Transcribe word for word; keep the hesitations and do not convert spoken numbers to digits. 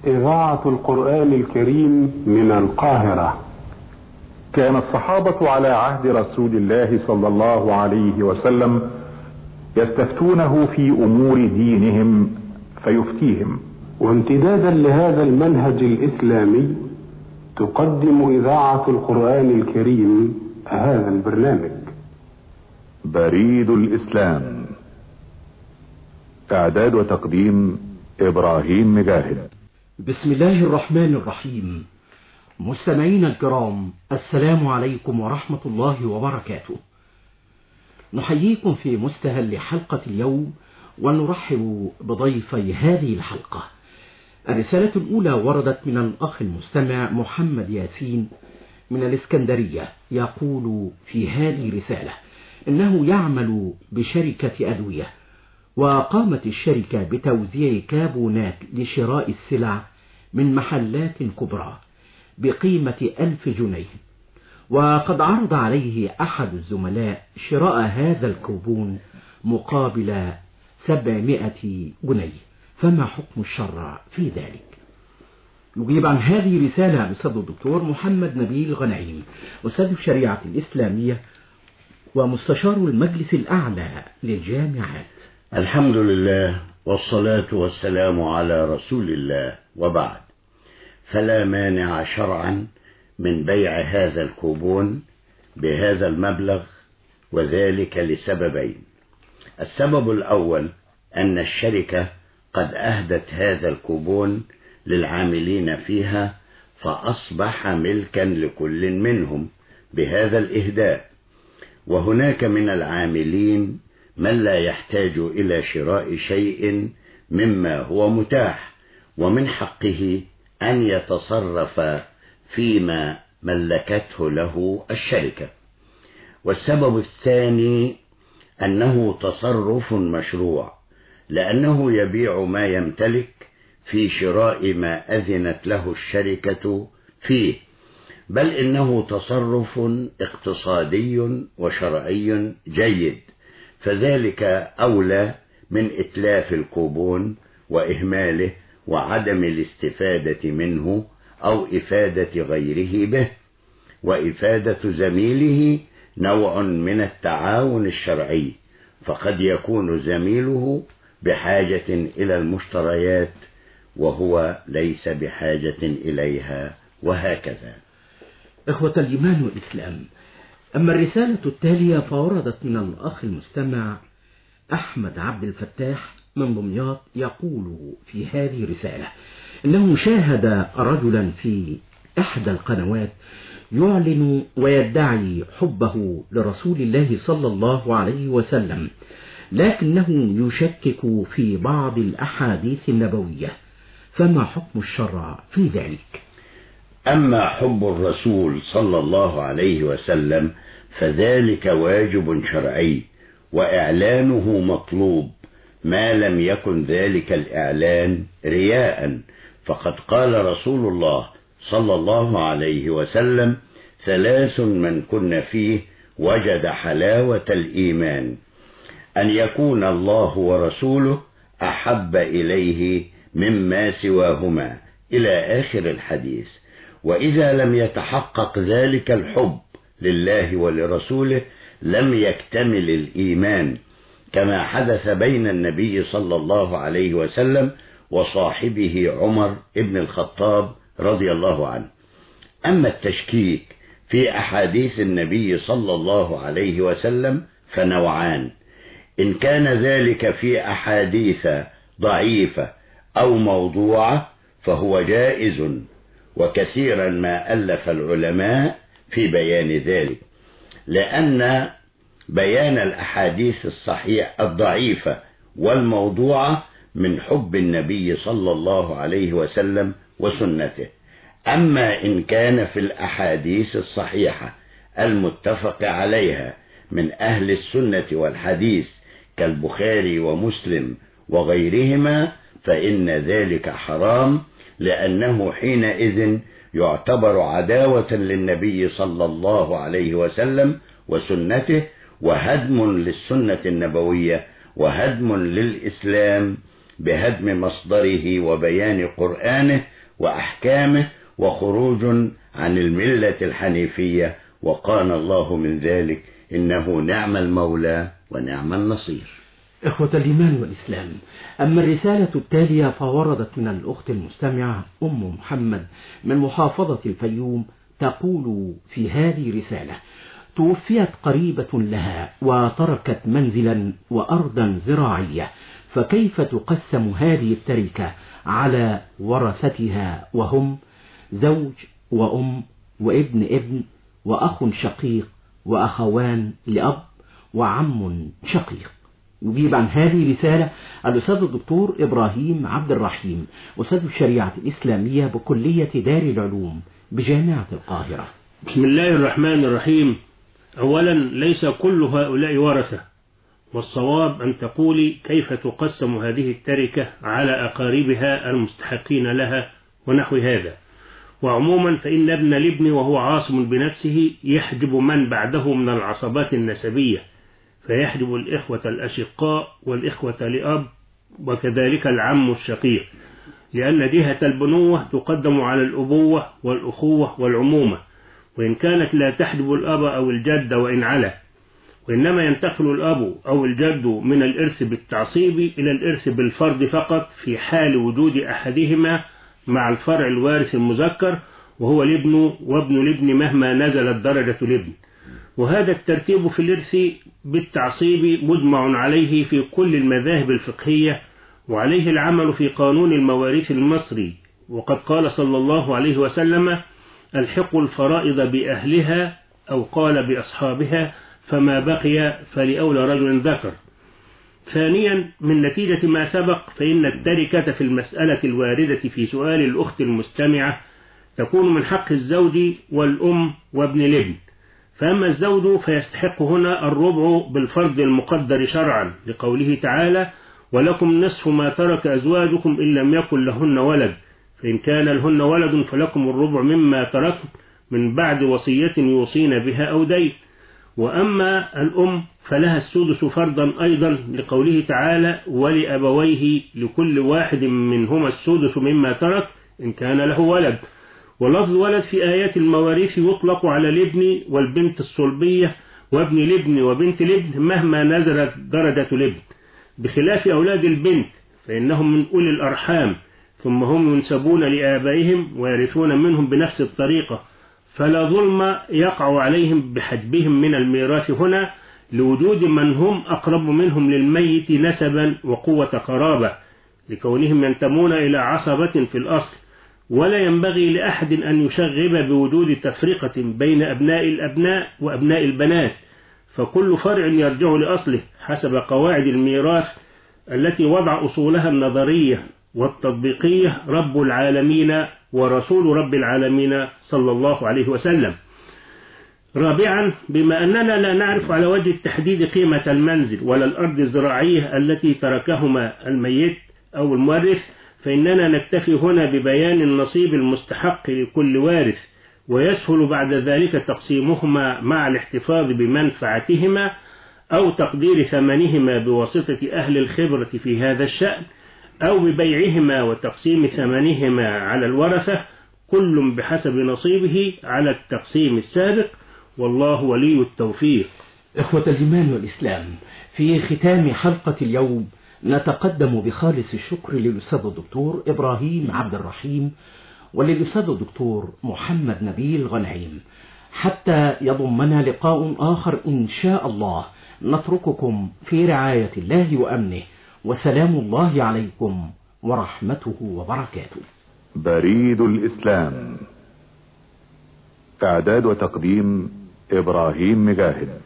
إذاعة القرآن الكريم من القاهرة. كان الصحابة على عهد رسول الله صلى الله عليه وسلم يستفتونه في أمور دينهم فيفتيهم. وامتدادا لهذا المنهج الإسلامي تقدم إذاعة القرآن الكريم هذا البرنامج. بريد الإسلام، إعداد وتقديم إبراهيم مجاهد. بسم الله الرحمن الرحيم. مستمعينا الكرام، السلام عليكم ورحمة الله وبركاته. نحييكم في مستهل حلقة اليوم ونرحب بضيفي هذه الحلقة. الرسالة الأولى وردت من الأخ المستمع محمد ياسين من الإسكندرية، يقول في هذه الرسالة إنه يعمل بشركة أدوية، وقامت الشركة بتوزيع كابونات لشراء السلع من محلات كبرى بقيمة ألف جنيه، وقد عرض عليه أحد الزملاء شراء هذا الكوبون مقابل سبعمائة جنيه، فما حكم الشرع في ذلك؟ يجيب عن هذه الرسالة الأستاذ الدكتور محمد نبيل غنيم، أستاذ الشريعة الإسلامية ومستشار المجلس الأعلى للجامعات. الحمد لله والصلاة والسلام على رسول الله، وبعد، فلا مانع شرعا من بيع هذا الكوبون بهذا المبلغ، وذلك لسببين. السبب الأول أن الشركة قد أهدت هذا الكوبون للعاملين فيها، فأصبح ملكا لكل منهم بهذا الإهداء، وهناك من العاملين من لا يحتاج إلى شراء شيء مما هو متاح، ومن حقه أن يتصرف فيما ملكته له الشركة. والسبب الثاني أنه تصرف مشروع، لأنه يبيع ما يمتلك في شراء ما أذنت له الشركة فيه، بل إنه تصرف اقتصادي وشرعي جيد، فذلك أولى من إتلاف الكوبون وإهماله وعدم الاستفادة منه أو إفادة غيره به. وإفادة زميله نوع من التعاون الشرعي، فقد يكون زميله بحاجة إلى المشتريات وهو ليس بحاجة إليها، وهكذا. إخوة الإيمان والإسلام، أما الرسالة التالية فوردت من الأخ المستمع أحمد عبد الفتاح من دمياط، يقول في هذه الرسالة إنه شاهد رجلا في إحدى القنوات يعلن ويدعي حبه لرسول الله صلى الله عليه وسلم، لكنه يشكك في بعض الأحاديث النبوية، فما حكم الشرع في ذلك؟ أما حب الرسول صلى الله عليه وسلم فذلك واجب شرعي، وإعلانه مطلوب ما لم يكن ذلك الإعلان رياء، فقد قال رسول الله صلى الله عليه وسلم: ثلاث من كن فيه وجد حلاوة الإيمان، أن يكون الله ورسوله أحب إليه مما سواهما، إلى آخر الحديث. وإذا لم يتحقق ذلك الحب لله ولرسوله لم يكتمل الإيمان، كما حدث بين النبي صلى الله عليه وسلم وصاحبه عمر ابن الخطاب رضي الله عنه. أما التشكيك في أحاديث النبي صلى الله عليه وسلم فنوعان: إن كان ذلك في أحاديث ضعيفة أو موضوعة فهو جائز، وكثيرا ما ألف العلماء في بيان ذلك، لأن بيان الأحاديث الصحيحة الضعيفة والموضوعة من حب النبي صلى الله عليه وسلم وسنته. أما إن كان في الأحاديث الصحيحة المتفق عليها من أهل السنة والحديث كالبخاري ومسلم وغيرهما فإن ذلك حرام، لأنه حينئذ يعتبر عداوة للنبي صلى الله عليه وسلم وسنته، وهدم للسنة النبوية، وهدم للإسلام بهدم مصدره وبيان قرآنه وأحكامه وخروج عن الملة الحنيفية، وقال الله من ذلك إنه نعم المولى ونعم النصير. إخوة الإيمان والإسلام، أما الرسالة التالية فوردت من الأخت المستمعة أم محمد من محافظة الفيوم، تقول في هذه رسالة: توفيت قريبة لها وتركت منزلا وأرضا زراعية، فكيف تقسم هذه التركة على ورثتها وهم زوج وأم وابن ابن وأخ شقيق وأخوان لأب وعم شقيق؟ يجيب عن هذه رسالة الأستاذ الدكتور إبراهيم عبد الرحيم، أستاذ الشريعة الإسلامية بكلية دار العلوم بجامعة القاهرة. بسم الله الرحمن الرحيم. أولا، ليس كل هؤلاء ورثة، والصواب أن تقولي كيف تقسم هذه التركة على أقاربها المستحقين لها ونحو هذا. وعموما فإن ابن الابن وهو عاصم بنفسه يحجب من بعده من العصبات النسبية، فيحجب الإخوة الأشقاء والإخوة لأب وكذلك العم الشقيق، لأن جهة البنوة تقدم على الأبوة والأخوة والعمومة، وإن كانت لا تحجب الأب أو الجد وإن علا، وإنما ينتقل الأب أو الجد من الإرث بالتعصيب إلى الإرث بالفرض فقط في حال وجود أحدهما مع الفرع الوارث المذكر، وهو الابن وابن الابن مهما نزلت درجة الابن. وهذا الترتيب في الإرث بالتعصيب مجمع عليه في كل المذاهب الفقهية، وعليه العمل في قانون المواريث المصري، وقد قال صلى الله عليه وسلم: الحقوا الفرائض بأهلها، أو قال بأصحابها، فما بقي فلأولى رجل ذكر. ثانيا، من نتيجة ما سبق فإن التركة في المسألة الواردة في سؤال الأخت المستمعة تكون من حق الزوج والأم وابن الابن. فأما الزوج فيستحق هنا الربع بالفرض المقدر شرعا، لقوله تعالى: ولكم نصف ما ترك أزواجكم إن لم يكن لهن ولد، فإن كان لهن ولد فلكم الربع مما تركتم من بعد وصية يوصين بها أو دين. وأما الأم فلها السدس فرضا أيضا، لقوله تعالى: ولأبويه لكل واحد منهما السدس مما ترك إن كان له ولد. ولفظ ولد في آيات المواريث يطلق على الابن والبنت الصلبية وابن الابن وبنت الابن مهما نزلت درجة الابن، بخلاف أولاد البنت فإنهم من أولي الأرحام، ثم هم ينسبون لآبائهم ويرثون منهم بنفس الطريقة، فلا ظلم يقع عليهم بحجبهم من الميراث هنا، لوجود من هم أقرب منهم للميت نسبا وقوة قرابة، لكونهم ينتمون إلى عصبة في الأصل. ولا ينبغي لأحد أن يشغب بوجود تفرقة بين أبناء الأبناء وأبناء البنات، فكل فرع يرجع لأصله حسب قواعد الميراث التي وضع أصولها النظرية والتطبيقية رب العالمين ورسول رب العالمين صلى الله عليه وسلم. رابعا، بما أننا لا نعرف على وجه التحديد قيمة المنزل ولا الأرض الزراعية التي تركهما الميت أو المورث، فإننا نكتفي هنا ببيان النصيب المستحق لكل وارث، ويسهل بعد ذلك تقسيمهما مع الاحتفاظ بمنفعتهما أو تقدير ثمنهما بواسطة أهل الخبرة في هذا الشأن، أو ببيعهما وتقسيم ثمنهما على الورثة، كل بحسب نصيبه على التقسيم السابق، والله ولي التوفيق. إخوة الإيمان والإسلام، في ختام حلقة اليوم نتقدم بخالص الشكر للأستاذ الدكتور إبراهيم عبد الرحيم وللأستاذ الدكتور محمد نبيل غنعيم. حتى يضمنا لقاء آخر إن شاء الله، نترككم في رعاية الله وأمنه، وسلام الله عليكم ورحمته وبركاته. بريد الإسلام، إعداد وتقديم إبراهيم مجاهد.